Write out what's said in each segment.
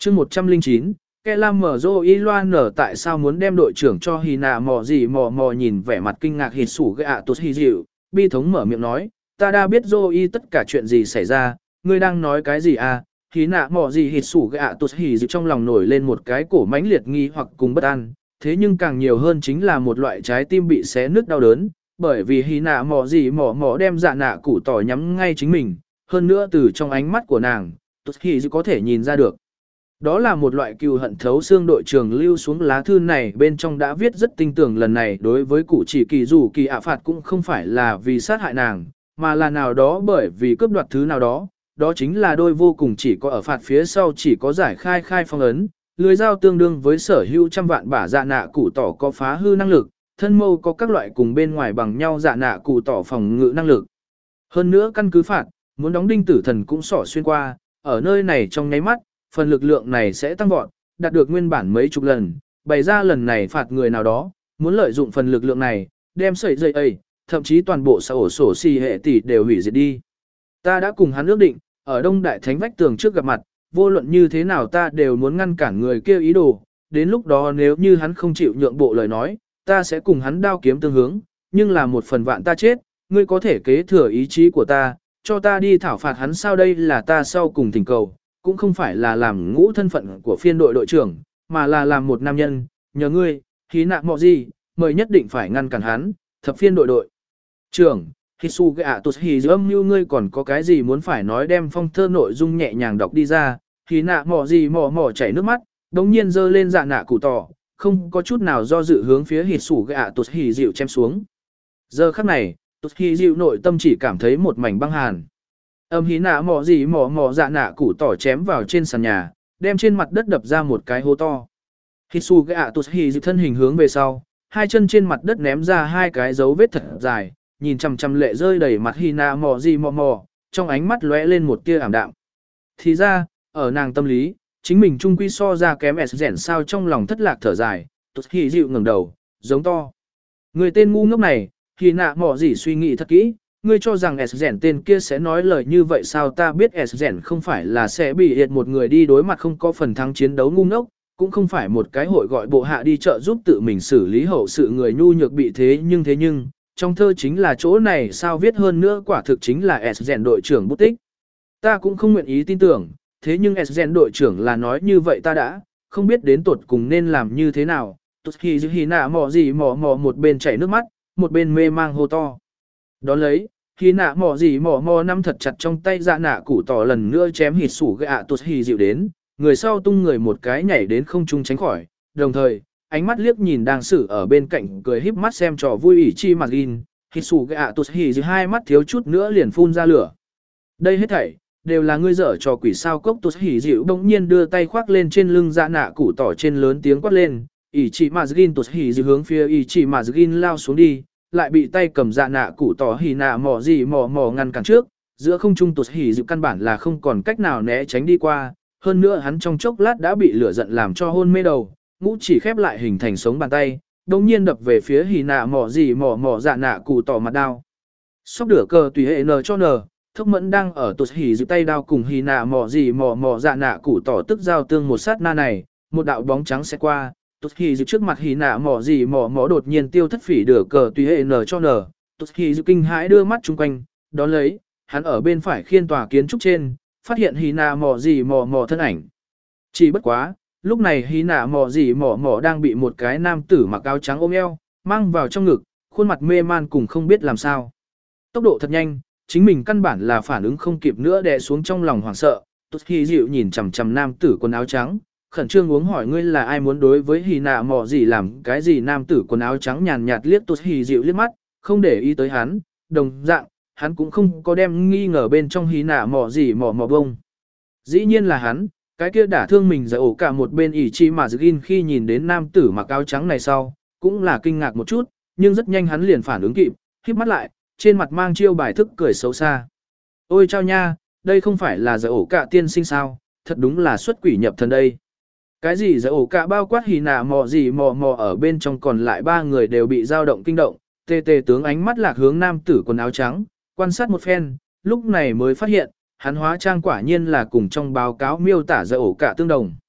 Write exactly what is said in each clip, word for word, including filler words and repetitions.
chương một trăm lẻ chín, Ke Lam mở rô y loan nở tại sao muốn đem đội trưởng cho hì nạ mò gì mò mò nhìn vẻ mặt kinh ngạc hịt sủ gạ tốt hì dịu, bi thống mở miệng nói, ta đã biết rô y tất cả chuyện gì xảy ra, ngươi đang nói cái gì à, hì nạ mò gì hịt sủ gạ tốt hì dịu trong lòng nổi lên một cái cổ mãnh liệt nghi hoặc cùng bất an, thế nhưng càng nhiều hơn chính là một loại trái tim bị xé nứt đau đớn, bởi vì hì nạ mò gì mò mò đem dạ nạ củ tỏi nhắm ngay chính mình, hơn nữa từ trong ánh mắt của nàng, tốt hì dịu có thể nhìn ra được. Đó là một loại cừu hận thấu xương. Đội trưởng lưu xuống lá thư này bên trong đã viết rất tinh tường lần này đối với cụ chỉ kỳ dù kỳ ạ phạt cũng không phải là vì sát hại nàng, mà là nào đó bởi vì cướp đoạt thứ nào đó, đó chính là đôi vô cùng chỉ có ở phạt phía sau chỉ có giải khai khai phong ấn, lưới dao tương đương với sở hữu trăm vạn bả dạ nạ cụ tỏ có phá hư năng lực, thân mâu có các loại cùng bên ngoài bằng nhau dạ nạ cụ tỏ phòng ngự năng lực. Hơn nữa căn cứ phạt, muốn đóng đinh tử thần cũng xỏ xuyên qua, ở nơi này trong nháy mắt, phần lực lượng này sẽ tăng vọt, đạt được nguyên bản mấy chục lần, bày ra lần này phạt người nào đó, muốn lợi dụng phần lực lượng này, đem sợi dây ấy, thậm chí toàn bộ xã ổ sổ xì hệ tỷ đều hủy diệt đi. Ta đã cùng hắn ước định, ở Đông Đại Thánh vách tường trước gặp mặt, vô luận như thế nào ta đều muốn ngăn cản người kia ý đồ, đến lúc đó nếu như hắn không chịu nhượng bộ lời nói, ta sẽ cùng hắn đao kiếm tương hướng, nhưng là một phần vạn ta chết, ngươi có thể kế thừa ý chí của ta, cho ta đi thảo phạt hắn sao đây là ta sau cùng thỉnh cầu. Cũng không phải là làm ngũ thân phận của phiên đội đội trưởng, mà là làm một nam nhân, nhờ ngươi, khí nạ mọ gì, mời nhất định phải ngăn cản hắn, thập phiên đội đội. Trưởng, Hisuge Atus hì âm như ngươi còn có cái gì muốn phải nói đem phong thơ nội dung nhẹ nhàng đọc đi ra, khí nạ mọ gì mọ mọ chảy nước mắt, đống nhiên dơ lên dạ nạ cụ tỏ, không có chút nào do dự hướng phía Hisuge Atus hì dịu chém xuống. Giờ khắc này, Tut hì dịu nội tâm chỉ cảm thấy một mảnh băng hàn. Âm hí nạ mỏ gì mỏ mỏ dạ nạ củ tỏi chém vào trên sàn nhà, đem trên mặt đất đập ra một cái hố to. Hisuge Atus hì dịu thân hình hướng về sau, hai chân trên mặt đất ném ra hai cái dấu vết thật dài, nhìn chằm chằm lệ rơi đầy mặt hí nạ mỏ gì mỏ mỏ, trong ánh mắt lóe lên một tia ảm đạm. Thì ra, ở nàng tâm lý, chính mình trung quy so ra kém S rèn sao trong lòng thất lạc thở dài, Tut hì dịu ngẩng đầu, giống to. Người tên ngu ngốc này, hí nạ mỏ gì suy nghĩ thật kỹ. Ngươi cho rằng S rèn tên kia sẽ nói lời như vậy sao ta biết S rèn không phải là sẽ bị hiệt một người đi đối mặt không có phần thắng chiến đấu ngu ngốc, cũng không phải một cái hội gọi bộ hạ đi trợ giúp tự mình xử lý hậu sự người nhu nhược bị thế nhưng thế nhưng, trong thơ chính là chỗ này sao viết hơn nữa quả thực chính là S rèn đội trưởng bút tích. Ta cũng không nguyện ý tin tưởng, thế nhưng S rèn đội trưởng là nói như vậy ta đã, không biết đến tuột cùng nên làm như thế nào, tốt khi dư hì nạ mò gì mò mò một bên chảy nước mắt, một bên mê mang hô to. Đón lấy, khi nạ mò gì mò mò nắm thật chặt trong tay dạ nạ củ tỏ lần nữa chém hịt sủ gạ tụt hì dịu đến, người sau tung người một cái nhảy đến không trung tránh khỏi, đồng thời, ánh mắt liếc nhìn đang xử ở bên cạnh cười híp mắt xem trò vui ỉ chi mặt gin, hịt sủ gạ tụt hì dịu hai mắt thiếu chút nữa liền phun ra lửa. Đây hết thảy, đều là ngươi dở trò quỷ sao cốc tụt hì dịu bỗng nhiên đưa tay khoác lên trên lưng dạ nạ củ tỏ trên lớn tiếng quát lên, ỉ chi mặt gin tụt hì dịu hướng phía ỉ chi mặt gin lao xuống đi. Lại bị tay cầm dạ nạ củ tỏ hì nạ mò gì mò mò ngăn cản trước, giữa không trung tụt hì dịu căn bản là không còn cách nào né tránh đi qua, hơn nữa hắn trong chốc lát đã bị lửa giận làm cho hôn mê đầu, ngũ chỉ khép lại hình thành sống bàn tay, đồng nhiên đập về phía hì nạ mò gì mò mò dạ nạ củ tỏ mặt đao. Sóc đửa cờ tùy hệ n cho n, thốc mẫn đang ở tụt hì dịu tay đao cùng hì nạ mò gì mò mò dạ nạ củ tỏ tức giao tương một sát na này, một đạo bóng trắng sẽ qua. Tụt hì dịu trước mặt hì nạ mỏ gì mỏ mỏ đột nhiên tiêu thất phỉ đửa cờ tùy hệ n cho n, tụt hì dịu kinh hãi đưa mắt chung quanh, đón lấy, hắn ở bên phải khiên tòa kiến trúc trên, phát hiện hì nạ mỏ gì mỏ mỏ thân ảnh. Chỉ bất quá, lúc này hì nạ mỏ gì mỏ mỏ đang bị một cái nam tử mặc áo trắng ôm eo, mang vào trong ngực, khuôn mặt mê man cùng không biết làm sao. Tốc độ thật nhanh, chính mình căn bản là phản ứng không kịp nữa đè xuống trong lòng hoảng sợ, tụt hì dịu nhìn chằm chằm nam tử quần áo trắng. Khẩn trương uống hỏi ngươi là ai muốn đối với hì nạ mò gì làm cái gì nam tử quần áo trắng nhàn nhạt liếc tụt hì dịu liếc mắt, không để ý tới hắn, đồng dạng, hắn cũng không có đem nghi ngờ bên trong hì nạ mò gì mò mò bông. Dĩ nhiên là hắn, cái kia đả thương mình giải ổ cả một bên ỉ chi mà Gin khi nhìn đến nam tử mặc áo trắng này sau, cũng là kinh ngạc một chút, nhưng rất nhanh hắn liền phản ứng kịp, khép mắt lại, trên mặt mang chiêu bài thức cười xấu xa. Ôi chao nha, đây không phải là giải ổ cả tiên sinh sao, thật đúng là xuất quỷ nhập thần đây. Cái gì giải ổ cả bao quát hì nạ mò gì mò mò ở bên trong còn lại ba người đều bị dao động kinh động, tê tê tướng ánh mắt lạc hướng nam tử quần áo trắng, quan sát một phen, lúc này mới phát hiện, hắn hóa trang quả nhiên là cùng trong báo cáo miêu tả giải ổ cả tương đồng.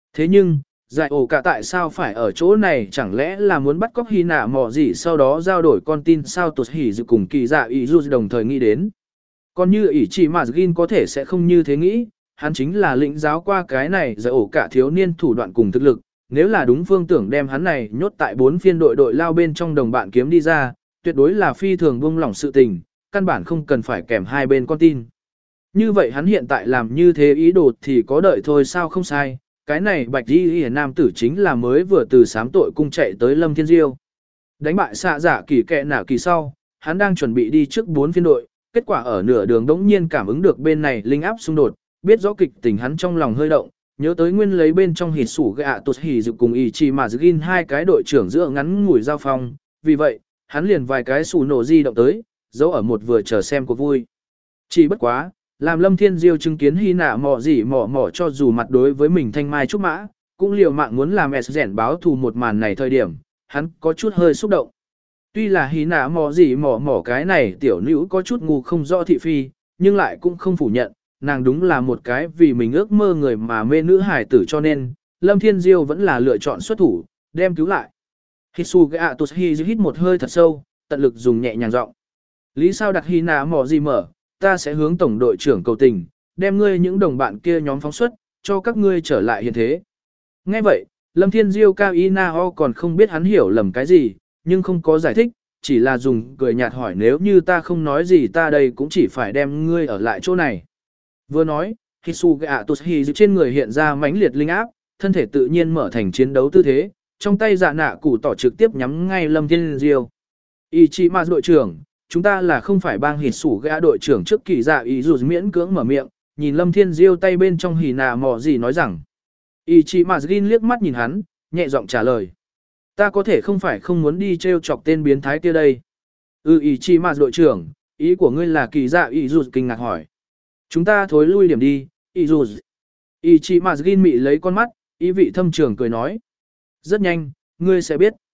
Thế nhưng, giải ổ cả tại sao phải ở chỗ này, chẳng lẽ là muốn bắt cóc hy nạ mò gì sau đó giao đổi con tin sao tụt hỉ dự cùng kỳ dạ ý dù đồng thời nghĩ đến. Còn như ý chỉ mà Gin có thể sẽ không như thế nghĩ, hắn chính là lĩnh giáo qua cái này giải ổ cả thiếu niên thủ đoạn cùng thực lực, nếu là đúng phương tưởng đem hắn này nhốt tại bốn phiên đội đội lao bên trong đồng bạn kiếm đi ra, tuyệt đối là phi thường buông lỏng sự tình, căn bản không cần phải kèm hai bên con tin. Như vậy hắn hiện tại làm như thế ý đồ thì có đợi thôi sao không sai, cái này bạch đi hiển nam tử chính là mới vừa từ sám tội cung chạy tới Lâm Thiên Diêu. Đánh bại xạ giả kỳ kẹ nạ kỳ sau, hắn đang chuẩn bị đi trước bốn phiên đội, kết quả ở nửa đường đống nhiên cảm ứng được bên này linh áp xung đột, biết rõ kịch tình hắn trong lòng hơi động, nhớ tới nguyên lấy bên trong hỉ sủ gạ tụt hỉ dự cùng ý chỉ mà Gin hai cái đội trưởng giữa ngắn ngủi giao phong, vì vậy, hắn liền vài cái sủ nổ di động tới, giấu ở một vừa chờ xem cuộc vui. Chỉ bất quá, làm Lâm Thiên Diêu chứng kiến hy nạ mò gì mò mò cho dù mặt đối với mình thanh mai trúc mã, cũng liều mạng muốn làm S rèn báo thù một màn này thời điểm, hắn có chút hơi xúc động. Tuy là hy nạ mò gì mò mò cái này tiểu nữ có chút ngu không rõ thị phi, nhưng lại cũng không phủ nhận, nàng đúng là một cái vì mình ước mơ người mà mê nữ hải tử cho nên, Lâm Thiên Diêu vẫn là lựa chọn xuất thủ, đem cứu lại. Hisuga Toshi hít một hơi thật sâu, tận lực dùng nhẹ nhàng giọng. Lý sao đặt hy nạ mò gì mở, ta sẽ hướng tổng đội trưởng cầu tình, đem ngươi những đồng bạn kia nhóm phóng xuất, cho các ngươi trở lại hiện thế. Nghe vậy, Lâm Thiên Diêu Cao Y Na Ho còn không biết hắn hiểu lầm cái gì, nhưng không có giải thích, chỉ là dùng cười nhạt hỏi nếu như ta không nói gì ta đây cũng chỉ phải đem ngươi ở lại chỗ này. Vừa nói, Hisuga Toshi trên người hiện ra mãnh liệt linh áp, thân thể tự nhiên mở thành chiến đấu tư thế, trong tay dạ nạ củ tỏ trực tiếp nhắm ngay Lâm Thiên Diêu. Ichima đội trưởng, chúng ta là không phải bang hít sủ gã đội trưởng trước kỳ dạ ý dù miễn cưỡng mở miệng, nhìn Lâm Thiên Diêu tay bên trong hỉ nạ mò gì nói rằng. Ichima Gin liếc mắt nhìn hắn, nhẹ giọng trả lời. Ta có thể không phải không muốn đi treo chọc tên biến thái kia đây. Ừ Ichima đội trưởng, ý của ngươi là kỳ dạ ý dù kinh ngạc hỏi. Chúng ta thối lui điểm đi, ý dù. Ichima Gin mị lấy con mắt, ý vị thâm trường cười nói. Rất nhanh, ngươi sẽ biết.